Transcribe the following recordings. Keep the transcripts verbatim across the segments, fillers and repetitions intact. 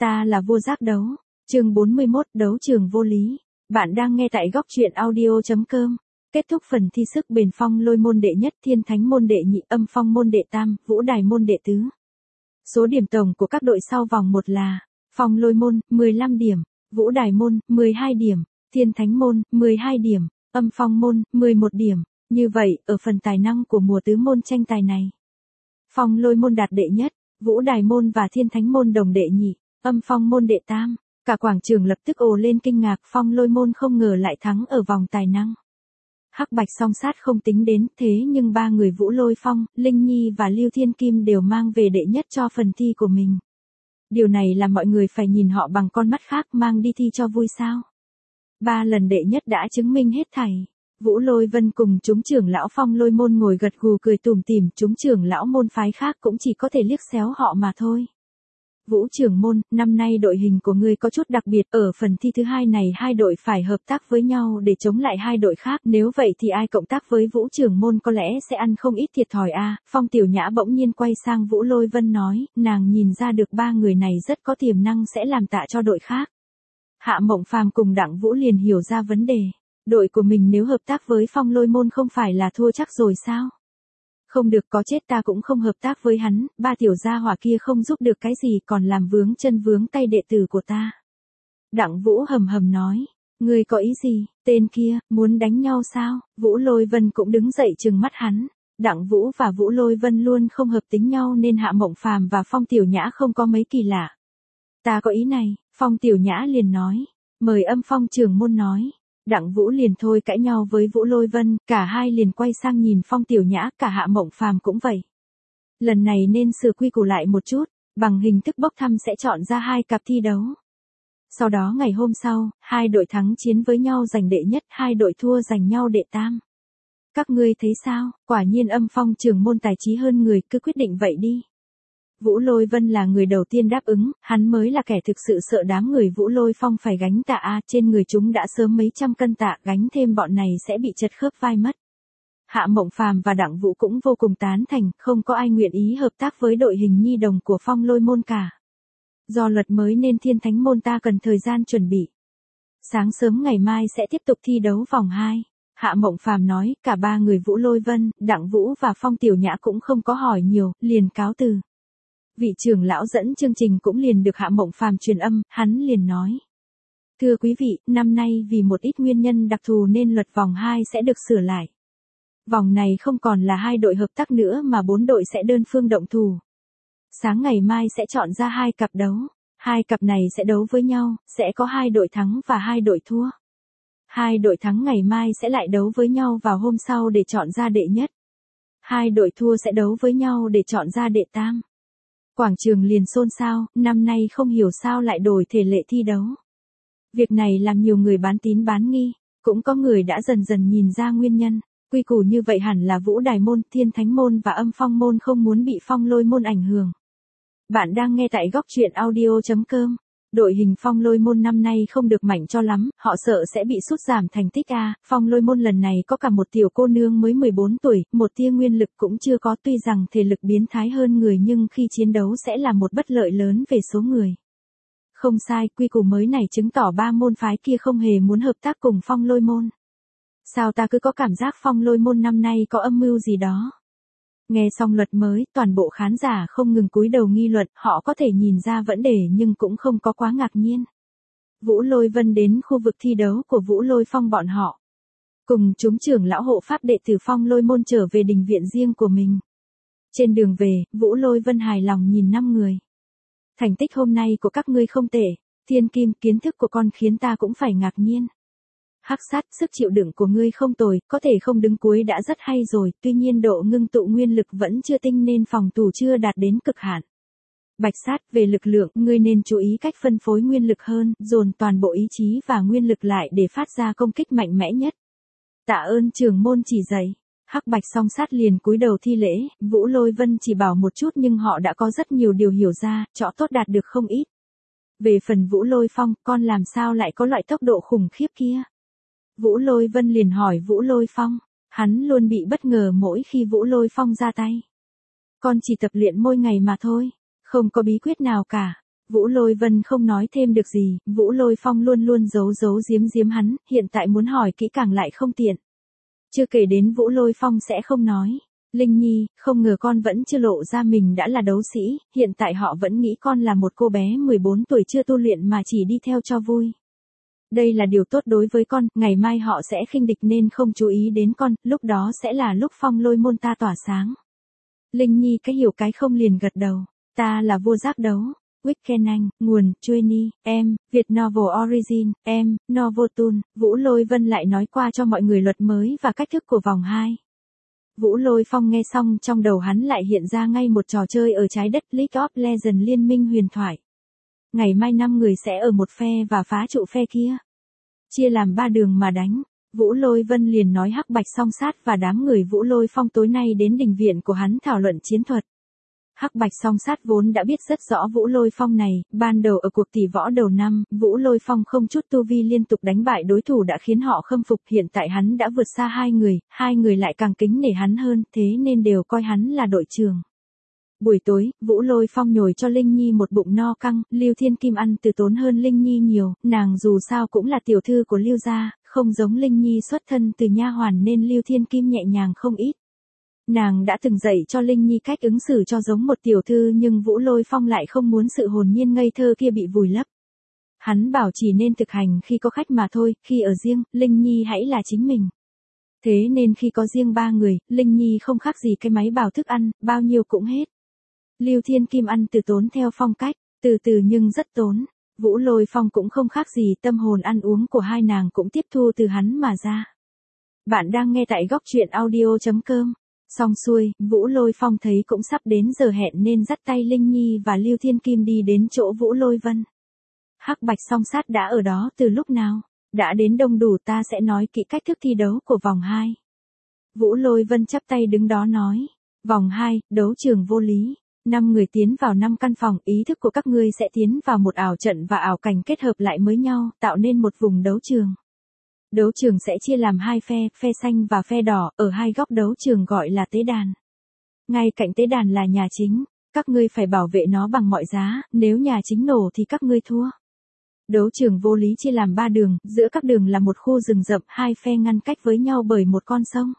Ta là vua giác đấu. Chương bốn mươi mốt, đấu trường vô lý. Bạn đang nghe tại góc truyện audio chấm com. Kết thúc phần thi sức bền phong lôi môn đệ nhất, thiên thánh môn đệ nhị, âm phong môn đệ tam, vũ đài môn đệ tứ. Số điểm tổng của các đội sau vòng một là: phong lôi môn, mười lăm điểm, vũ đài môn, mười hai điểm, thiên thánh môn, mười hai điểm, âm phong môn, mười một điểm. Như vậy, ở phần tài năng của mùa tứ môn tranh tài này, phong lôi môn đạt đệ nhất, vũ đài môn và thiên thánh môn đồng đệ nhị, âm phong môn đệ tam. Cả quảng trường lập tức ồ lên kinh ngạc, phong lôi môn không ngờ lại thắng ở vòng tài năng. Hắc bạch song sát không tính đến, thế nhưng ba người Vũ Lôi Phong, Linh Nhi và Lưu Thiên Kim đều mang về đệ nhất cho phần thi của mình. Điều này làm mọi người phải nhìn họ bằng con mắt khác, mang đi thi cho vui sao. Ba lần đệ nhất đã chứng minh hết thảy. Vũ Lôi Vân cùng chúng trưởng lão phong lôi môn ngồi gật gù cười tủm tỉm, chúng trưởng lão môn phái khác cũng chỉ có thể liếc xéo họ mà thôi. Vũ trưởng môn, năm nay đội hình của ngươi có chút đặc biệt, ở phần thi thứ hai này hai đội phải hợp tác với nhau để chống lại hai đội khác, nếu vậy thì ai cộng tác với Vũ trưởng môn có lẽ sẽ ăn không ít thiệt thòi a. Phong Tiểu Nhã bỗng nhiên quay sang Vũ Lôi Vân nói, nàng nhìn ra được ba người này rất có tiềm năng sẽ làm tạ cho đội khác. Hạ Mộng Phàm cùng Đặng Vũ liền hiểu ra vấn đề, đội của mình nếu hợp tác với Phong Lôi môn không phải là thua chắc rồi sao? Không được, có chết ta cũng không hợp tác với hắn, ba tiểu gia hỏa kia không giúp được cái gì còn làm vướng chân vướng tay đệ tử của ta. Đặng Vũ hầm hầm nói, ngươi có ý gì, tên kia, muốn đánh nhau sao? Vũ Lôi Vân cũng đứng dậy trừng mắt hắn. Đặng Vũ và Vũ Lôi Vân luôn không hợp tính nhau nên Hạ Mộng Phàm và Phong Tiểu Nhã không có mấy kỳ lạ. Ta có ý này, Phong Tiểu Nhã liền nói, mời âm phong trưởng môn nói. Đặng Vũ liền thôi cãi nhau với Vũ Lôi Vân, cả hai liền quay sang nhìn Phong Tiểu Nhã, cả Hạ Mộng Phàm cũng vậy. Lần này nên sửa quy củ lại một chút, bằng hình thức bốc thăm sẽ chọn ra hai cặp thi đấu. Sau đó ngày hôm sau, hai đội thắng chiến với nhau giành đệ nhất, hai đội thua giành nhau đệ tam. Các ngươi thấy sao? Quả nhiên âm phong trưởng môn tài trí hơn người, cứ quyết định vậy đi. Vũ Lôi Vân là người đầu tiên đáp ứng, hắn mới là kẻ thực sự sợ đám người Vũ Lôi Phong phải gánh tạ a, trên người chúng đã sớm mấy trăm cân tạ, gánh thêm bọn này sẽ bị chật khớp vai mất. Hạ Mộng Phàm và Đặng Vũ cũng vô cùng tán thành, không có ai nguyện ý hợp tác với đội hình nhi đồng của Phong Lôi môn cả. Do luật mới nên thiên thánh môn ta cần thời gian chuẩn bị. Sáng sớm ngày mai sẽ tiếp tục thi đấu vòng hai. Hạ Mộng Phàm nói, cả ba người Vũ Lôi Vân, Đặng Vũ và Phong Tiểu Nhã cũng không có hỏi nhiều, liền cáo từ. Vị trưởng lão dẫn chương trình cũng liền được Hạ Mộng Phàm truyền âm, hắn liền nói. Thưa quý vị, năm nay vì một ít nguyên nhân đặc thù nên luật vòng hai sẽ được sửa lại. Vòng này không còn là hai đội hợp tác nữa mà bốn đội sẽ đơn phương động thủ. Sáng ngày mai sẽ chọn ra hai cặp đấu. Hai cặp này sẽ đấu với nhau, sẽ có hai đội thắng và hai đội thua. Hai đội thắng ngày mai sẽ lại đấu với nhau vào hôm sau để chọn ra đệ nhất. Hai đội thua sẽ đấu với nhau để chọn ra đệ tam. Quảng trường liền xôn xao, năm nay không hiểu sao lại đổi thể lệ thi đấu. Việc này làm nhiều người bán tín bán nghi, cũng có người đã dần dần nhìn ra nguyên nhân. Quy củ như vậy hẳn là Vũ Đài môn, Thiên Thánh môn và Âm Phong môn không muốn bị Phong Lôi môn ảnh hưởng. Bạn đang nghe tại góc truyện audio chấm com. Đội hình Phong Lôi môn năm nay không được mạnh cho lắm, họ sợ sẽ bị sút giảm thành tích a. Phong Lôi môn lần này có cả một tiểu cô nương mới mười bốn tuổi, một tia nguyên lực cũng chưa có, tuy rằng thể lực biến thái hơn người nhưng khi chiến đấu sẽ là một bất lợi lớn về số người. Không sai, quy củ mới này chứng tỏ ba môn phái kia không hề muốn hợp tác cùng Phong Lôi môn. Sao ta cứ có cảm giác Phong Lôi môn năm nay có âm mưu gì đó. Nghe xong luật mới, toàn bộ khán giả không ngừng cúi đầu nghi luận, họ có thể nhìn ra vấn đề nhưng cũng không có quá ngạc nhiên. Vũ Lôi Vân đến khu vực thi đấu của Vũ Lôi Phong bọn họ. Cùng chúng trưởng lão hộ pháp đệ tử Phong Lôi môn trở về đình viện riêng của mình. Trên đường về, Vũ Lôi Vân hài lòng nhìn năm người. Thành tích hôm nay của các ngươi không tệ, Thiên Kim, kiến thức của con khiến ta cũng phải ngạc nhiên. Hắc Sát, sức chịu đựng của ngươi không tồi, có thể không đứng cuối đã rất hay rồi, tuy nhiên độ ngưng tụ nguyên lực vẫn chưa tinh nên phòng thủ chưa đạt đến cực hạn. Bạch Sát, về lực lượng, ngươi nên chú ý cách phân phối nguyên lực hơn, dồn toàn bộ ý chí và nguyên lực lại để phát ra công kích mạnh mẽ nhất. Tạ ơn trưởng môn chỉ dạy. Hắc Bạch song sát liền cúi đầu thi lễ, Vũ Lôi Vân chỉ bảo một chút nhưng họ đã có rất nhiều điều hiểu ra, chỗ tốt đạt được không ít. Về phần Vũ Lôi Phong, con làm sao lại có loại tốc độ khủng khiếp kia? Vũ Lôi Vân liền hỏi Vũ Lôi Phong, hắn luôn bị bất ngờ mỗi khi Vũ Lôi Phong ra tay. Con chỉ tập luyện mỗi ngày mà thôi, không có bí quyết nào cả. Vũ Lôi Vân không nói thêm được gì, Vũ Lôi Phong luôn luôn giấu giấu giếm giếm hắn, hiện tại muốn hỏi kỹ càng lại không tiện. Chưa kể đến Vũ Lôi Phong sẽ không nói. Linh Nhi, không ngờ con vẫn chưa lộ ra mình đã là đấu sĩ, hiện tại họ vẫn nghĩ con là một cô bé mười bốn tuổi chưa tu luyện mà chỉ đi theo cho vui. Đây là điều tốt đối với con, ngày mai họ sẽ khinh địch nên không chú ý đến con, lúc đó sẽ là lúc phong lôi môn ta tỏa sáng. Linh Nhi cái hiểu cái không liền gật đầu, ta là vua giác đấu. Weekend Anh, nguồn, Chueni, em, Việt Novel Origin, em, Novotool, Vũ Lôi Vân lại nói qua cho mọi người luật mới và cách thức của vòng hai. Vũ Lôi Phong nghe xong trong đầu hắn lại hiện ra ngay một trò chơi ở trái đất League of Legends liên minh huyền thoại. Ngày mai năm người sẽ ở một phe và phá trụ phe kia. Chia làm ba đường mà đánh. Vũ Lôi Vân liền nói Hắc Bạch Song Sát và đám người Vũ Lôi Phong tối nay đến đình viện của hắn thảo luận chiến thuật. Hắc Bạch Song Sát vốn đã biết rất rõ Vũ Lôi Phong này, ban đầu ở cuộc tỷ võ đầu năm, Vũ Lôi Phong không chút tu vi liên tục đánh bại đối thủ đã khiến họ khâm phục, hiện tại hắn đã vượt xa hai người, hai người lại càng kính nể hắn hơn, thế nên đều coi hắn là đội trưởng. Buổi tối, Vũ Lôi Phong nhồi cho Linh Nhi một bụng no căng, Lưu Thiên Kim ăn từ tốn hơn Linh Nhi nhiều, nàng dù sao cũng là tiểu thư của Lưu gia, không giống Linh Nhi xuất thân từ nha hoàn nên Lưu Thiên Kim nhẹ nhàng không ít. Nàng đã từng dạy cho Linh Nhi cách ứng xử cho giống một tiểu thư nhưng Vũ Lôi Phong lại không muốn sự hồn nhiên ngây thơ kia bị vùi lấp. Hắn bảo chỉ nên thực hành khi có khách mà thôi, khi ở riêng, Linh Nhi hãy là chính mình. Thế nên khi có riêng ba người, Linh Nhi không khác gì cái máy bào thức ăn, bao nhiêu cũng hết. Lưu Thiên Kim ăn từ tốn theo phong cách, từ từ nhưng rất tốn. Vũ Lôi Phong cũng không khác gì, tâm hồn ăn uống của hai nàng cũng tiếp thu từ hắn mà ra. Bạn đang nghe tại góc truyện audio chấm com. Xong xuôi, Vũ Lôi Phong thấy cũng sắp đến giờ hẹn nên dắt tay Linh Nhi và Lưu Thiên Kim đi đến chỗ Vũ Lôi Vân. Hắc Bạch Song Sát đã ở đó từ lúc nào? Đã đến đông đủ, ta sẽ nói kỹ cách thức thi đấu của vòng hai. Vũ Lôi Vân chắp tay đứng đó nói. Vòng hai, đấu trường vô lý. Năm người tiến vào năm căn phòng, ý thức của các ngươi sẽ tiến vào một ảo trận và ảo cảnh kết hợp lại với nhau, tạo nên một vùng đấu trường. Đấu trường sẽ chia làm hai phe, phe xanh và phe đỏ, ở hai góc đấu trường gọi là tế đàn. Ngay cạnh tế đàn là nhà chính, các ngươi phải bảo vệ nó bằng mọi giá, nếu nhà chính nổ thì các ngươi thua. Đấu trường vô lý chia làm ba đường, giữa các đường là một khu rừng rậm, hai phe ngăn cách với nhau bởi một con sông.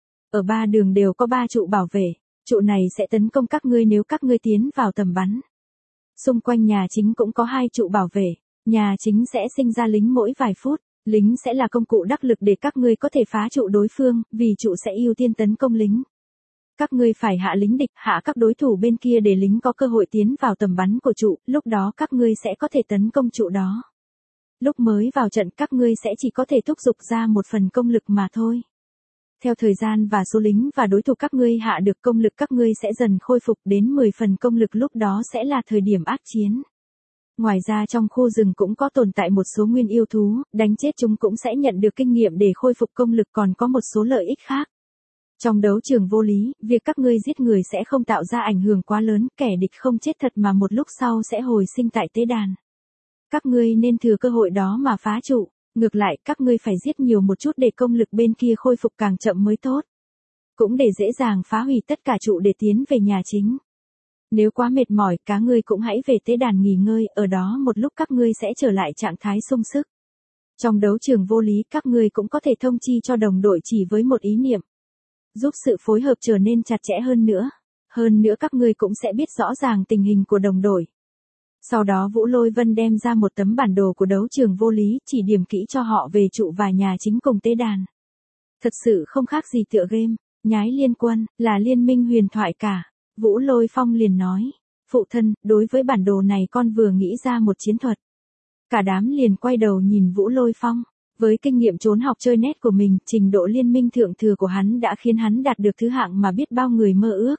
Ở ba đường đều có ba trụ bảo vệ, trụ này sẽ tấn công các ngươi nếu các ngươi tiến vào tầm bắn. Xung quanh nhà chính cũng có hai trụ bảo vệ, nhà chính sẽ sinh ra lính mỗi vài phút. Lính sẽ là công cụ đắc lực để các ngươi có thể phá trụ đối phương, vì trụ sẽ ưu tiên tấn công lính. Các ngươi phải hạ lính địch, hạ các đối thủ bên kia để lính có cơ hội tiến vào tầm bắn của trụ, lúc đó các ngươi sẽ có thể tấn công trụ đó. Lúc mới vào trận các ngươi sẽ chỉ có thể thúc giục ra một phần công lực mà thôi. Theo thời gian và số lính và đối thủ các ngươi hạ được công lực các ngươi sẽ dần khôi phục đến mười phần công lực, lúc đó sẽ là thời điểm ác chiến. Ngoài ra trong khu rừng cũng có tồn tại một số nguyên yêu thú, đánh chết chúng cũng sẽ nhận được kinh nghiệm để khôi phục công lực, còn có một số lợi ích khác. Trong đấu trường vô lý, việc các ngươi giết người sẽ không tạo ra ảnh hưởng quá lớn, kẻ địch không chết thật mà một lúc sau sẽ hồi sinh tại tế đàn. Các ngươi nên thừa cơ hội đó mà phá trụ, ngược lại các ngươi phải giết nhiều một chút để công lực bên kia khôi phục càng chậm mới tốt. Cũng để dễ dàng phá hủy tất cả trụ để tiến về nhà chính. Nếu quá mệt mỏi, cá ngươi cũng hãy về tế đàn nghỉ ngơi, ở đó một lúc các ngươi sẽ trở lại trạng thái sung sức. Trong đấu trường vô lý, các ngươi cũng có thể thông chi cho đồng đội chỉ với một ý niệm, giúp sự phối hợp trở nên chặt chẽ hơn nữa. Hơn nữa các ngươi cũng sẽ biết rõ ràng tình hình của đồng đội. Sau đó Vũ Lôi Vân đem ra một tấm bản đồ của đấu trường vô lý, chỉ điểm kỹ cho họ về trụ và nhà chính cùng tế đàn. Thật sự không khác gì tựa game, nhái liên quân, là liên minh huyền thoại cả. Vũ Lôi Phong liền nói, phụ thân, đối với bản đồ này con vừa nghĩ ra một chiến thuật. Cả đám liền quay đầu nhìn Vũ Lôi Phong, với kinh nghiệm trốn học chơi net của mình, trình độ liên minh thượng thừa của hắn đã khiến hắn đạt được thứ hạng mà biết bao người mơ ước.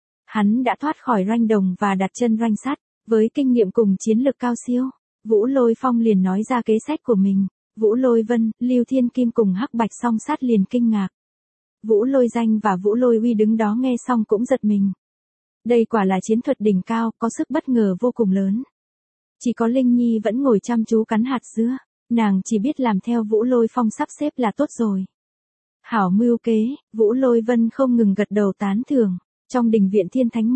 Hắn đã thoát khỏi ranh đồng và đặt chân ranh sắt, với kinh nghiệm cùng chiến lực cao siêu. Vũ Lôi Phong liền nói ra kế sách của mình, Vũ Lôi Vân, Lưu Thiên Kim cùng Hắc Bạch Song Sát liền kinh ngạc. Vũ Lôi Danh và Vũ Lôi Uy đứng đó nghe xong cũng giật mình. Đây quả là chiến thuật đỉnh cao, có sức bất ngờ vô cùng lớn. Chỉ có Linh Nhi vẫn ngồi chăm chú cắn hạt dưa, nàng chỉ biết làm theo Vũ Lôi Phong sắp xếp là tốt rồi. Hảo mưu kế, Vũ Lôi Vân không ngừng gật đầu tán thưởng. Trong đình viện Thiên Thánh Môn,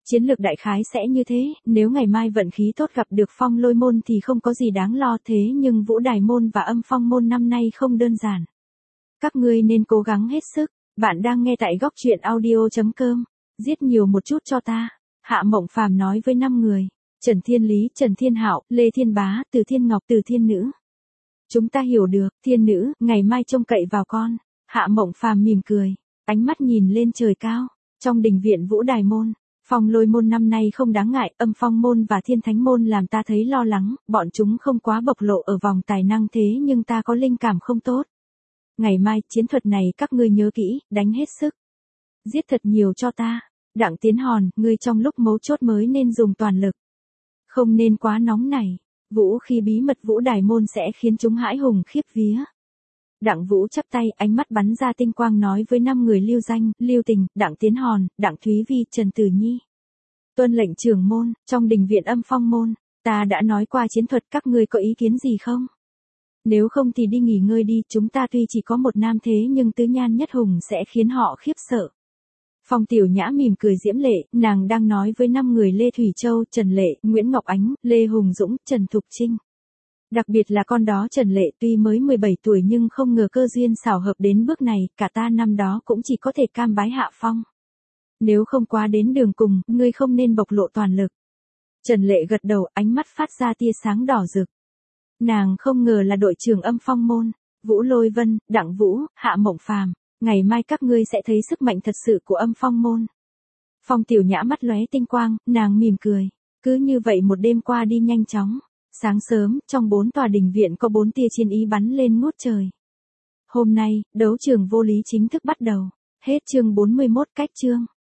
Chiến lược đại khái sẽ như thế, nếu ngày mai vận khí tốt gặp được phong lôi môn thì không có gì đáng lo thế nhưng vũ đài môn và âm phong môn năm nay không đơn giản. Các ngươi nên cố gắng hết sức. Bạn đang nghe tại góc truyện audio.com. Giết nhiều một chút cho ta. Hạ Mộng Phàm nói với năm người. Trần Thiên Lý, Trần Thiên Hạo, Lê Thiên Bá, Từ Thiên Ngọc, Từ Thiên Nữ. Chúng ta hiểu được, Thiên Nữ, ngày mai trông cậy vào con. Hạ Mộng Phàm mỉm cười, ánh mắt nhìn lên trời cao. Trong đình viện vũ đài môn, phong lôi môn năm nay không đáng ngại, âm phong môn và thiên thánh môn làm ta thấy lo lắng, bọn chúng không quá bộc lộ ở vòng tài năng thế nhưng ta có linh cảm không tốt. Ngày mai, chiến thuật này các ngươi nhớ kỹ, đánh hết sức. Giết thật nhiều cho ta. Đặng Tiến Hòn, ngươi trong lúc mấu chốt mới nên dùng toàn lực. Không nên quá nóng nảy. Vũ khí bí mật vũ đài môn sẽ khiến chúng hãi hùng khiếp vía. Đặng Vũ chắp tay, ánh mắt bắn ra tinh quang nói với năm người Lưu Danh, Lưu Tình, Đặng Tiến Hòn, Đặng Thúy Vi, Trần Tử Nhi. Tuân lệnh trưởng môn, trong đình viện âm phong môn, ta đã nói qua chiến thuật, các ngươi có ý kiến gì không? Nếu không thì đi nghỉ ngơi đi, chúng ta tuy chỉ có một nam thế nhưng tứ nhan nhất hùng sẽ khiến họ khiếp sợ. Phong Tiểu Nhã mỉm cười diễm lệ, nàng đang nói với năm người Lê Thủy Châu, Trần Lệ, Nguyễn Ngọc Ánh, Lê Hùng Dũng, Trần Thục Trinh. Đặc biệt là con đó Trần Lệ tuy mới mười bảy tuổi nhưng không ngờ cơ duyên xảo hợp đến bước này, cả ta năm đó cũng chỉ có thể cam bái hạ phong. Nếu không quá đến đường cùng, ngươi không nên bộc lộ toàn lực. Trần Lệ gật đầu, ánh mắt phát ra tia sáng đỏ rực. Nàng không ngờ là đội trưởng âm phong môn, Vũ Lôi Vân, Đặng Vũ, Hạ Mộng Phàm. Ngày mai các ngươi sẽ thấy sức mạnh thật sự của âm phong môn. Phong Tiểu Nhã mắt lóe tinh quang, nàng mỉm cười. Cứ như vậy một đêm qua đi nhanh chóng. Sáng sớm, trong bốn tòa đình viện có bốn tia chiến ý bắn lên ngút trời. Hôm nay, đấu trường vô lý chính thức bắt đầu. Hết chương bốn mươi mốt cách chương.